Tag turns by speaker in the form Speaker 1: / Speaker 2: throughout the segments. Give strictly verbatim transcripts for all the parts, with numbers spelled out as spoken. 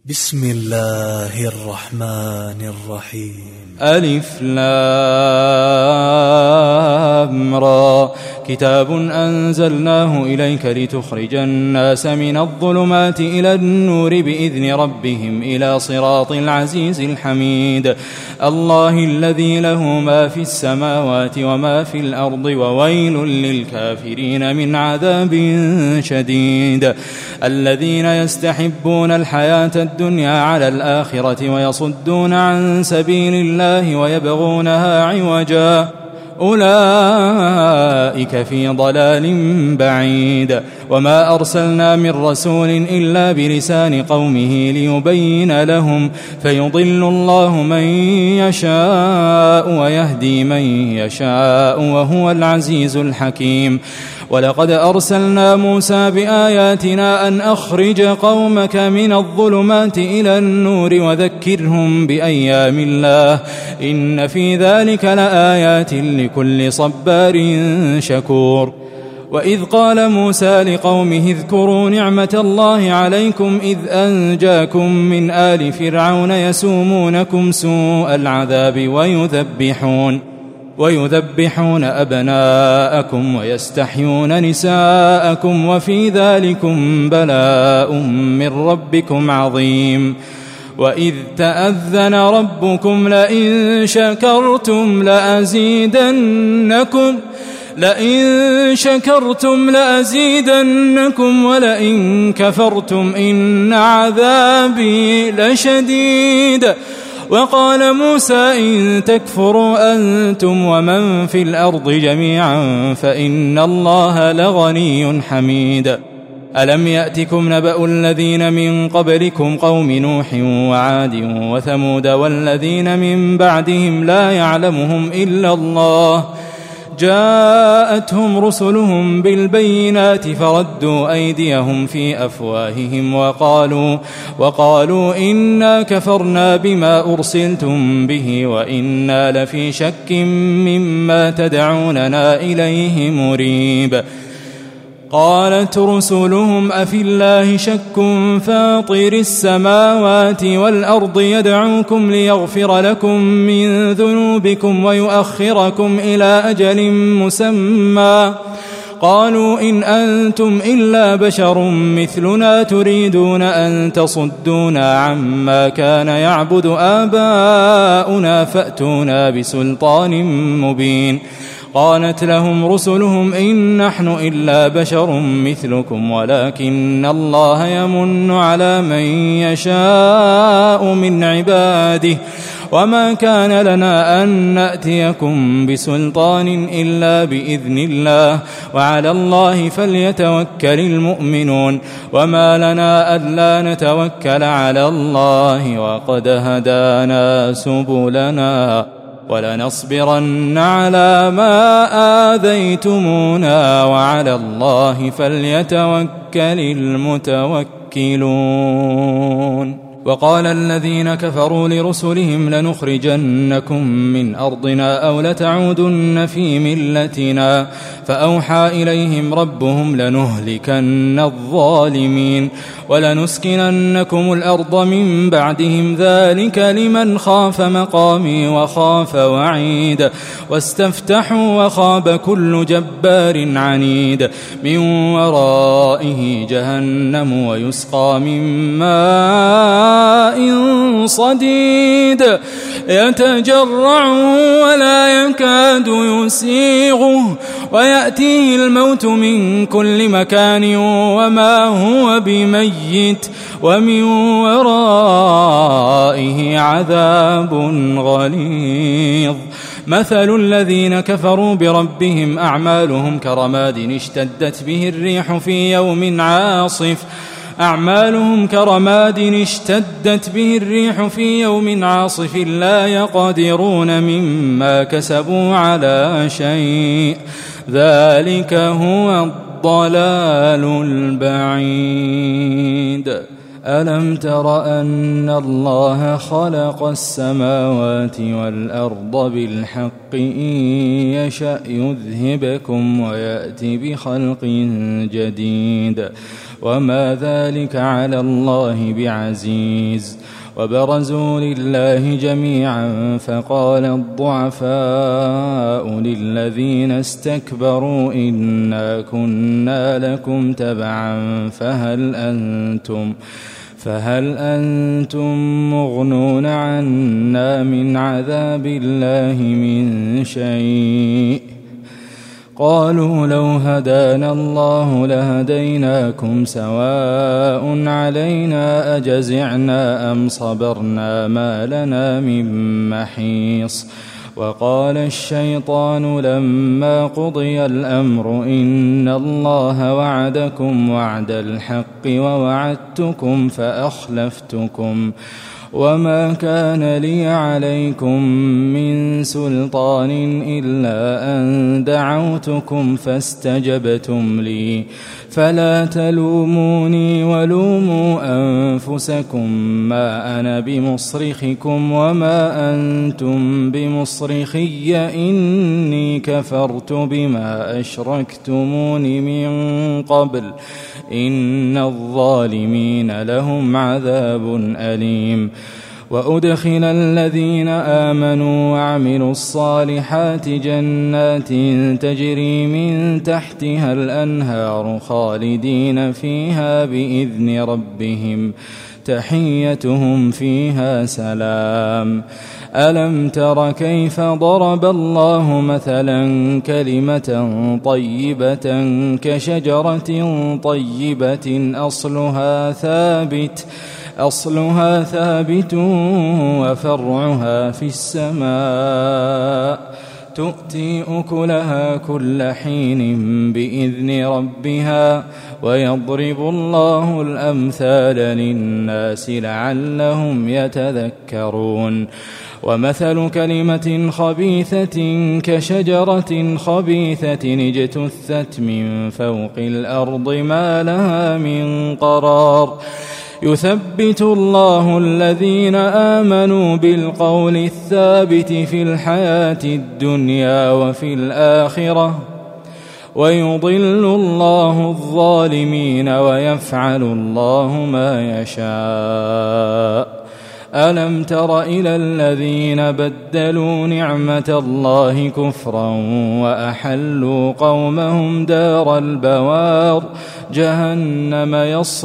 Speaker 1: بسم الله الرحمن الرحيم.
Speaker 2: ألف لام را كتاب أنزلناه إليك لتخرج الناس من الظلمات إلى النور بإذن ربهم إلى صراط العزيز الحميد الله الذي له ما في السماوات وما في الأرض وويل للكافرين من عذاب شديد الذين يستحبون الحياة الدنيا على الآخرة ويصدون عن سبيل الله ويبغونها عوجا أولئك في ضلال بعيد وما أرسلنا من رسول إلا بلسان قومه ليبين لهم فيضل الله من يشاء ويهدي من يشاء وهو العزيز الحكيم ولقد أرسلنا موسى بآياتنا أن أخرج قومك من الظلمات إلى النور وذكرهم بأيام الله إن في ذلك لآيات لكل صبار شكور وإذ قال موسى لقومه اذكروا نعمة الله عليكم إذ أنجاكم من آل فرعون يسومونكم سوء العذاب ويذبحون ويذبحون أبناءكم ويستحيون نساءكم وفي ذلكم بلاء من ربكم عظيم وإذ تأذن ربكم لئن شكرتم لأزيدنكم لئن شكرتم لأزيدنكم ولئن كفرتم إن عذابي لشديد وقال موسى إن تكفروا أنتم ومن في الأرض جميعا فإن الله لغني حميد ألم يأتكم نبأ الذين من قبلكم قوم نوح وعاد وثمود والذين من بعدهم لا يعلمهم إلا الله جاءتهم رسلهم بالبينات فردوا أيديهم في أفواههم وقالوا, وقالوا إنا كفرنا بما أرسلتم به وإنا لفي شك مما تدعوننا إليه مريب قالت رسلهم أفي الله شك فاطر السماوات والأرض يدعوكم ليغفر لكم من ذنوبكم ويؤخركم إلى أجل مسمى قالوا إن أنتم إلا بشر مثلنا تريدون أن تصدونا عما كان يعبد آباؤنا فأتونا بسلطان مبين قالت لهم رسلهم إن نحن إلا بشر مثلكم ولكن الله يمن على من يشاء من عباده وما كان لنا أن نأتيكم بسلطان إلا بإذن الله وعلى الله فليتوكل المؤمنون وما لنا ألا نتوكل على الله وقد هدانا سبلنا ولنصبرن على ما آذيتمونا وعلى الله فليتوكل المتوكلون وقال الذين كفروا لرسلهم لنخرجنكم من أرضنا أو لتعودن في ملتنا فأوحى إليهم ربهم لنهلكن الظالمين ولنسكننكم الأرض من بعدهم ذلك لمن خاف مقامي وخاف وعيد واستفتحوا وخاب كل جبار عنيد من ورائه جهنم ويسقى من ماء صديد يتجرعه ولا يكاد يسيغه ويأتيه الموت من كل مكان وما هو بميت ومن ورائه عذاب غليظ مثل الذين كفروا بربهم أعمالهم كرماد اشتدت به الريح في يوم عاصف أعمالهم كرماد اشتدت به الريح في يوم عاصف لا يقدرون مما كسبوا على شيء ذلك هو الضلال البعيد ألم تر أن الله خلق السماوات والأرض بالحق إن يشأ يذهبكم ويأتي بخلق جديد وما ذلك على الله بعزيز. وبرزوا لله جميعا فقال الضعفاء للذين استكبروا إنا كنا لكم تبعا فهل أنتم فهل أنتم مغنون عنا من عذاب الله من شيء؟ قالوا لو هدانا الله لهديناكم سواء علينا أجزعنا أم صبرنا ما لنا من محيص. وقال الشيطان لما قضي الأمر إن الله وعدكم وعد الحق ووعدتكم فأخلفتكم وما كان لي عليكم من سلطان إلا أن دعوتكم فاستجبتم لي فلا تلوموني ولوموا أنفسكم ما أنا بمصرخكم وما أنتم بمصرخي إني كفرت بما أشركتمون من قبل إن الظالمين لهم عذاب أليم. وأدخل الذين آمنوا وعملوا الصالحات جنات تجري من تحتها الأنهار خالدين فيها بإذن ربهم تحيتهم فيها سلام. ألم تر كيف ضرب الله مثلا كلمة طيبة كشجرة طيبة أصلها ثابت أصلها ثابت وفرعها في السماء تؤتي أكلها كل حين بإذن ربها ويضرب الله الأمثال للناس لعلهم يتذكرون. ومثل كلمة خبيثة كشجرة خبيثة اجتثت من فوق الأرض ما لها من قرار يثبت الله الذين آمنوا بالقول الثابت في الحياة الدنيا وفي الآخرة ويضل الله الظالمين ويفعل الله ما يشاء. ألم تر إلى الذين بدلوا نعمة الله كفرا وأحلوا قومهم دار البوار جهنم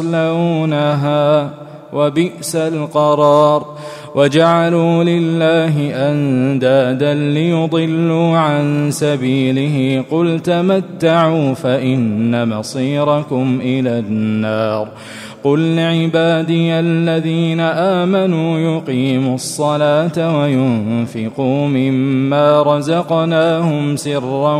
Speaker 2: يصلونها وبئس القرار. وجعلوا لله أندادا ليضلوا عن سبيله قل تمتعوا فإن مصيركم إلى النار. قل لعبادي الذين آمنوا يقيموا الصلاة وينفقوا مما رزقناهم سرا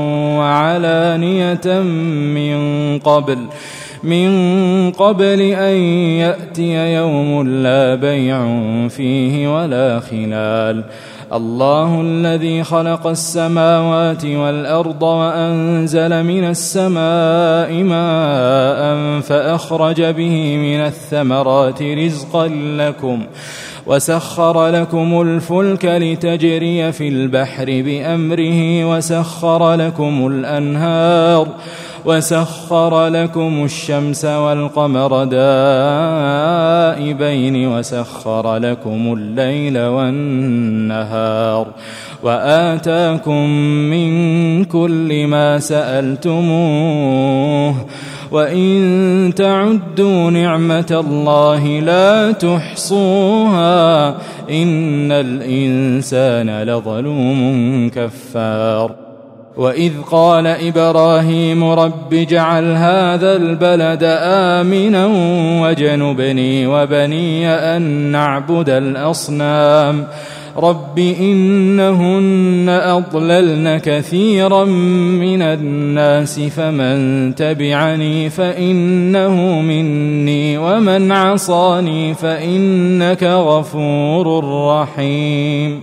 Speaker 2: وعلانية من قبل من قبل أن يأتي يوم لا بيع فيه ولا خلال. الله الذي خلق السماوات والأرض وأنزل من السماء ماء فأخرج به من الثمرات رزقا لكم وسخر لكم الفلك لتجري في البحر بأمره وسخر لكم الأنهار وسخر لكم الشمس والقمر دائبين وسخر لكم الليل والنهار وآتاكم من كل ما سألتموه وإن تعدوا نعمة الله لا تحصوها إن الإنسان لظلوم كفار. وإذ قال إبراهيم رب اجعل هذا البلد آمنا واجنبني وبني أن نعبد الأصنام رب إنهن أضللن كثيرا من الناس فمن تبعني فإنه مني ومن عصاني فإنك غفور رحيم.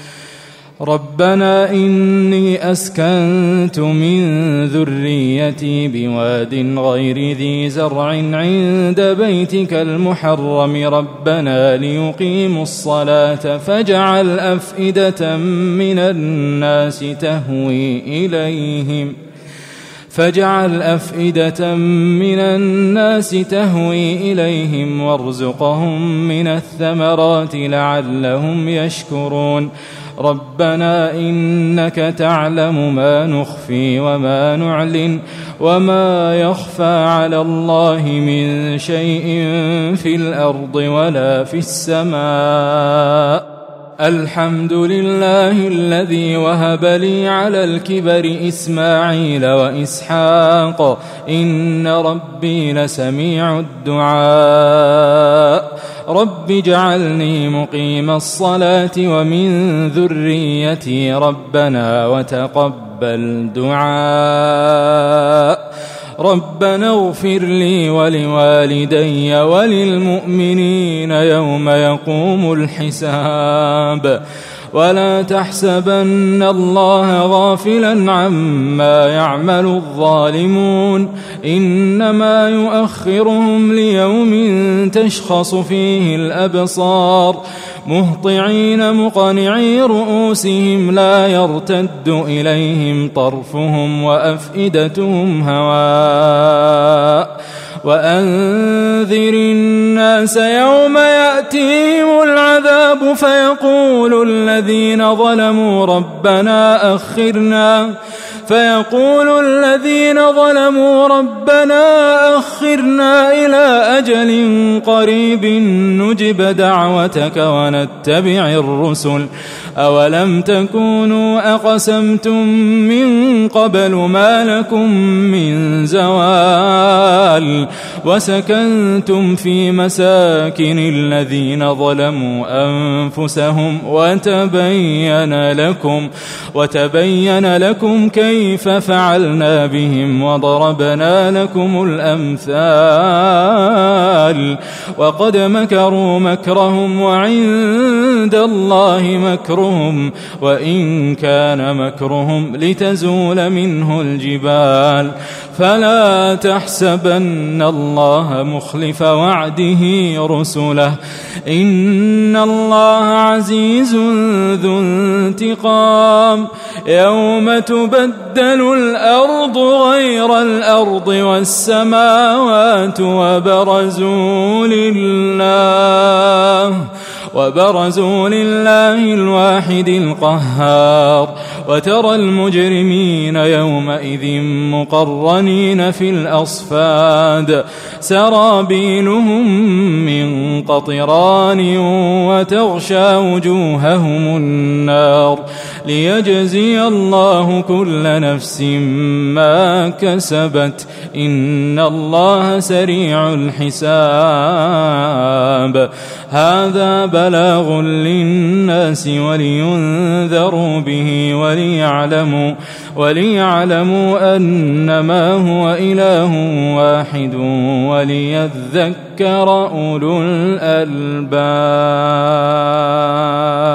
Speaker 2: ربنا إني أسكنت من ذريتي بواد غير ذي زرع عند بيتك المحرم ربنا ليقيموا الصلاة فاجعل أفئدة من الناس تهوي إليهم فاجعل أفئدة من الناس تهوي إليهم وارزقهم من الثمرات لعلهم يشكرون ربنا إنك تعلم ما نخفي وما نعلن وما يخفى على الله من شيء في الأرض ولا في السماء الحمد لله الذي وهب لي على الكبر إسماعيل وإسحاق إن ربي لسميع الدعاء رب اجعلني مقيم الصلاة ومن ذريتي ربنا وتقبل دعاء ربنا اغفر لي ولوالدي وللمؤمنين يوم يقوم الحساب ولا تحسبن الله غافلا عما يعمل الظالمون إنما يؤخرهم ليوم تشخص فيه الأبصار مهطعين مقنعي رؤوسهم لا يرتد إليهم طرفهم وأفئدتهم هواء وأنذر الناس يوم يأتيهم العذاب فيقول الذين ظلموا ربنا أخرنا فيقول الذين ظلموا ربنا أخرنا إلى أجل قريب نجب دعوتك ونتبع الرسل أولم تكونوا أقسمتم من قبل ما لكم من زوال وسكنتم في مساكن الذين ظلموا أنفسهم وتبين لكم وتبين لكم كيف فعلنا بهم وضربنا لكم الأمثال وقد مكروا مكرهم وعند الله مكرهم وإن كان مكرهم لتزول منه الجبال فلا تحسبن الله مخلف وعده رسله إن الله عزيز ذو انتقام يوم تبدل الأرض غير الأرض والسماوات وبرزوا لله وبرزوا لله الواحد القهار وترى المجرمين يومئذ مقرنين في الأصفاد سرابيلهم من قطران وتغشى وجوههم النار ليجزي الله كل نفس ما كسبت إن الله سريع الحساب هذا بلاغ للناس ولينذروا به وليعلموا وليعلموا أنما هو إله واحد وليذكر أولو الألباب.